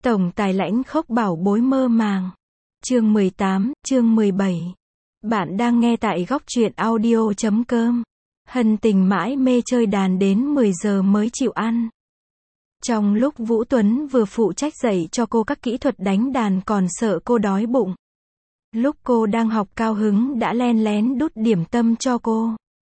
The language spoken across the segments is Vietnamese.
Tổng tài lãnh khốc bảo bối mơ màng. Chương 18, chương 17. Bạn đang nghe tại góc truyện audio.com. Hân Tình mãi mê chơi đàn đến 10 giờ mới chịu ăn. Trong lúc Vũ Tuấn vừa phụ trách dạy cho cô các kỹ thuật đánh đàn còn sợ cô đói bụng. Lúc cô đang học cao hứng đã len lén đút điểm tâm cho cô.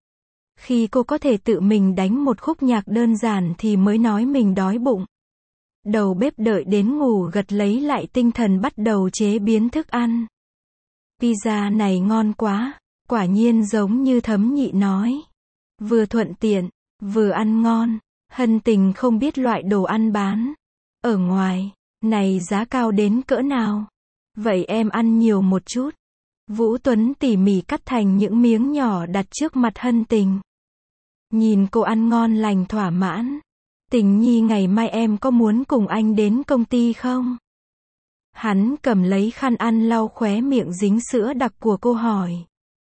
Khi cô có thể tự mình đánh một khúc nhạc đơn giản thì mới nói mình đói bụng. Đầu bếp đợi đến ngủ gật lấy lại tinh thần bắt đầu chế biến thức ăn. Pizza này ngon quá, quả nhiên giống như Thấm Nhị nói. Vừa thuận tiện, vừa ăn ngon. Hân Tình không biết loại đồ ăn bán ở ngoài này giá cao đến cỡ nào. Vậy em ăn nhiều một chút. Vũ Tuấn tỉ mỉ cắt thành những miếng nhỏ đặt trước mặt Hân Tình. Nhìn cô ăn ngon lành thỏa mãn. Tình nhi ngày mai em có muốn cùng anh đến công ty không? Hắn cầm lấy khăn ăn lau khóe miệng dính sữa đặc của cô hỏi.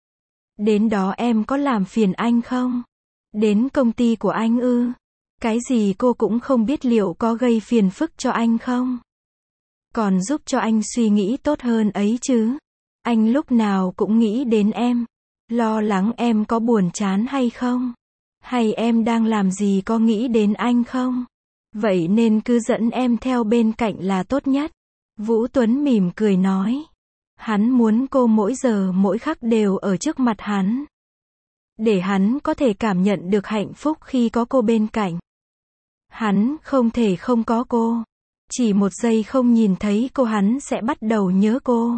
Đến đó em có làm phiền anh không? Đến công ty của anh ư? Cái gì cô cũng không biết liệu có gây phiền phức cho anh không? Còn giúp cho anh suy nghĩ tốt hơn ấy chứ. Anh lúc nào cũng nghĩ đến em. Lo lắng em có buồn chán hay không? Hay em đang làm gì có nghĩ đến anh không? Vậy nên cứ dẫn em theo bên cạnh là tốt nhất. Vũ Tuấn mỉm cười nói. Hắn muốn cô mỗi giờ mỗi khắc đều ở trước mặt hắn. Để hắn có thể cảm nhận được hạnh phúc khi có cô bên cạnh. Hắn không thể không có cô. Chỉ một giây không nhìn thấy cô hắn sẽ bắt đầu nhớ cô.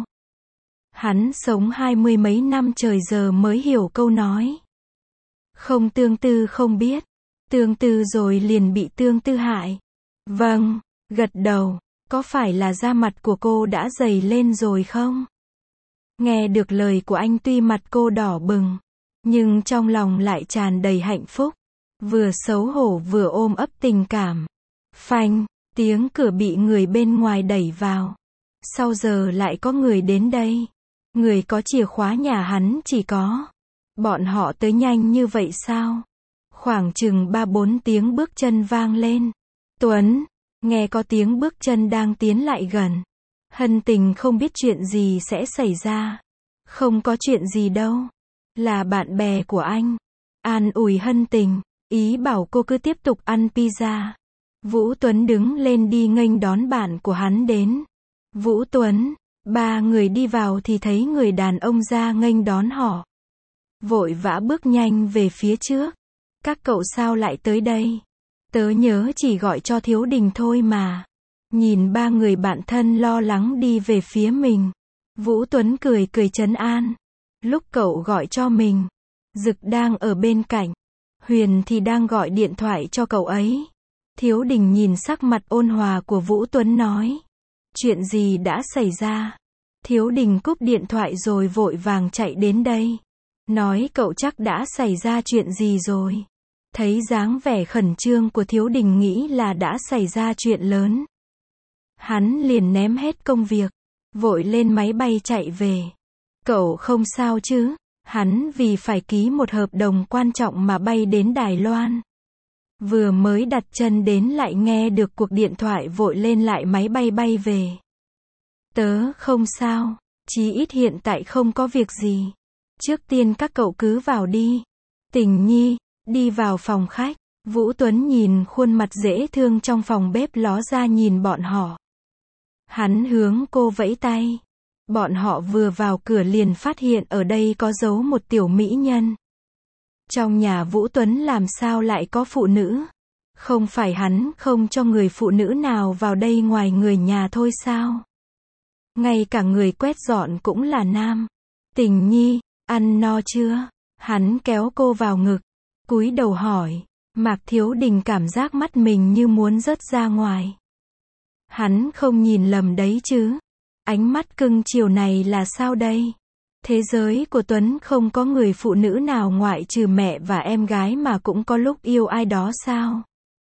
Hắn sống 20 mấy năm trời giờ mới hiểu câu nói. Không tương tư không biết. Tương tư rồi liền bị tương tư hại. Vâng, gật đầu. Có phải là da mặt của cô đã dày lên rồi không? Nghe được lời của anh tuy mặt cô đỏ bừng. Nhưng trong lòng lại tràn đầy hạnh phúc. Vừa xấu hổ vừa ôm ấp tình cảm. Phanh, tiếng cửa bị người bên ngoài đẩy vào. Sau giờ lại có người đến đây. Người có chìa khóa nhà hắn chỉ có. Bọn họ tới nhanh như vậy sao? Khoảng chừng 3-4 tiếng bước chân vang lên. Tuấn, nghe có tiếng bước chân đang tiến lại gần. Hân Tình không biết chuyện gì sẽ xảy ra. Không có chuyện gì đâu. Là bạn bè của anh. An ủi Hân Tình, ý bảo cô cứ tiếp tục ăn pizza. Vũ Tuấn đứng lên đi nghênh đón bạn của hắn đến. Vũ Tuấn, ba người đi vào thì thấy người đàn ông ra nghênh đón họ. Vội vã bước nhanh về phía trước. Các cậu sao lại tới đây? Tớ nhớ chỉ gọi cho Thiếu Đình thôi mà. Nhìn ba người bạn thân lo lắng đi về phía mình. Vũ Tuấn cười cười trấn an. Lúc cậu gọi cho mình, Dực đang ở bên cạnh. Huyền thì đang gọi điện thoại cho cậu ấy. Thiếu Đình nhìn sắc mặt ôn hòa của Vũ Tuấn nói. Chuyện gì đã xảy ra? Thiếu Đình cúp điện thoại rồi vội vàng chạy đến đây. Nói cậu chắc đã xảy ra chuyện gì rồi. Thấy dáng vẻ khẩn trương của Thiếu Đình nghĩ là đã xảy ra chuyện lớn. Hắn liền ném hết công việc. Vội lên máy bay chạy về. Cậu không sao chứ? Hắn vì phải ký một hợp đồng quan trọng mà bay đến Đài Loan. Vừa mới đặt chân đến lại nghe được cuộc điện thoại vội lên lại máy bay bay về. Tớ không sao, chí ít hiện tại không có việc gì. Trước tiên các cậu cứ vào đi. Tình nhi, đi vào phòng khách. Vũ Tuấn nhìn khuôn mặt dễ thương trong phòng bếp ló ra nhìn bọn họ. Hắn hướng cô vẫy tay. Bọn họ vừa vào cửa liền phát hiện ở đây có giấu một tiểu mỹ nhân. Trong nhà Vũ Tuấn làm sao lại có phụ nữ? Không phải hắn không cho người phụ nữ nào vào đây ngoài người nhà thôi sao? Ngay cả người quét dọn cũng là nam. Tình nhi, ăn no chưa? Hắn kéo cô vào ngực, cúi đầu hỏi. Mạc Thiếu Đình cảm giác mắt mình như muốn rớt ra ngoài. Hắn không nhìn lầm đấy chứ? Ánh mắt cưng chiều này là sao đây? Thế giới của Tuấn không có người phụ nữ nào ngoại trừ mẹ và em gái mà cũng có lúc yêu ai đó sao?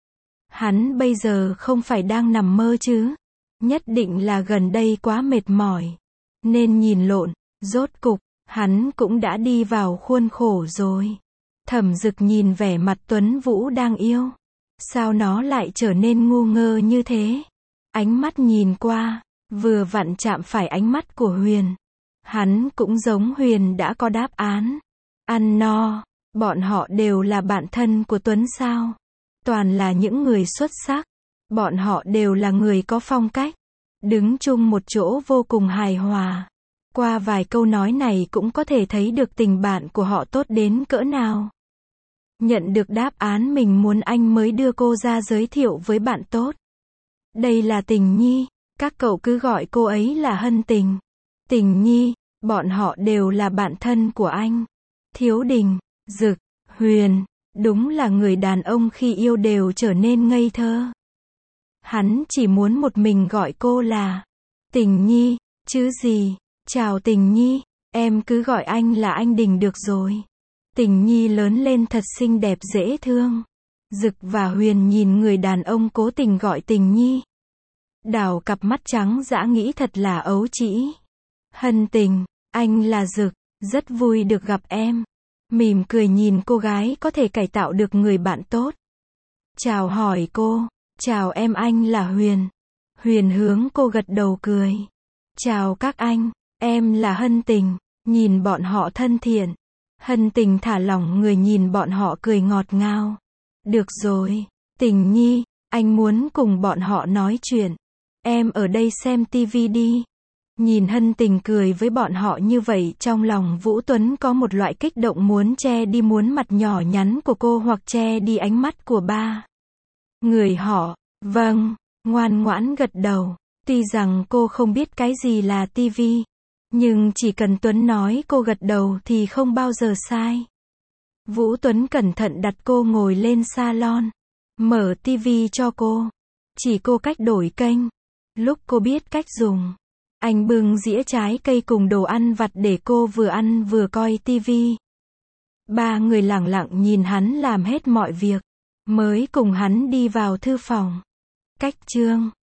Hắn bây giờ không phải đang nằm mơ chứ? Nhất định là gần đây quá mệt mỏi. Nên nhìn lộn, rốt cục, hắn cũng đã đi vào khuôn khổ rồi. Thẩm Dực nhìn vẻ mặt Tuấn Vũ đang yêu. Sao nó lại trở nên ngu ngơ như thế? Ánh mắt nhìn qua, vừa vặn chạm phải ánh mắt của Huyền. Hắn cũng giống Huyền đã có đáp án. Ăn no, bọn họ đều là bạn thân của Tuấn sao? Toàn là những người xuất sắc. Bọn họ đều là người có phong cách. Đứng chung một chỗ vô cùng hài hòa. Qua vài câu nói này cũng có thể thấy được tình bạn của họ tốt đến cỡ nào. Nhận được đáp án mình muốn anh mới đưa cô ra giới thiệu với bạn tốt. Đây là Tình Nhi, các cậu cứ gọi cô ấy là Hân Tình. Tình Nhi, bọn họ đều là bạn thân của anh. Thiếu Đình, Dực, Huyền, đúng là người đàn ông khi yêu đều trở nên ngây thơ. Hắn chỉ muốn một mình gọi cô là Tình Nhi, chứ gì. Chào Tình Nhi, em cứ gọi anh là anh Đình được rồi. Tình Nhi lớn lên thật xinh đẹp dễ thương. Dực và Huyền nhìn người đàn ông cố tình gọi Tình Nhi. Đảo cặp mắt trắng dã nghĩ thật là ấu trĩ. Hân Tình, anh là Dực, rất vui được gặp em. Mỉm cười nhìn cô gái có thể cải tạo được người bạn tốt. Chào hỏi cô, chào em, anh là Huyền. Huyền hướng cô gật đầu cười. Chào các anh, em là Hân Tình. Nhìn bọn họ thân thiện. Hân Tình thả lỏng người nhìn bọn họ cười ngọt ngào. Được rồi, Tình Nhi, anh muốn cùng bọn họ nói chuyện. Em ở đây xem tivi đi. Nhìn Hân Tình cười với bọn họ như vậy, trong lòng Vũ Tuấn có một loại kích động muốn che đi muốn mặt nhỏ nhắn của cô hoặc che đi ánh mắt của ba người họ. Vâng, ngoan ngoãn gật đầu. Tuy rằng cô không biết cái gì là tivi, nhưng chỉ cần Tuấn nói cô gật đầu thì không bao giờ sai. Vũ Tuấn cẩn thận đặt cô ngồi lên salon, mở tivi cho cô. Chỉ cô cách đổi kênh. Lúc cô biết cách dùng, anh bưng dĩa trái cây cùng đồ ăn vặt để cô vừa ăn vừa coi tivi. Ba người lẳng lặng nhìn hắn làm hết mọi việc, mới cùng hắn đi vào thư phòng. Cách chương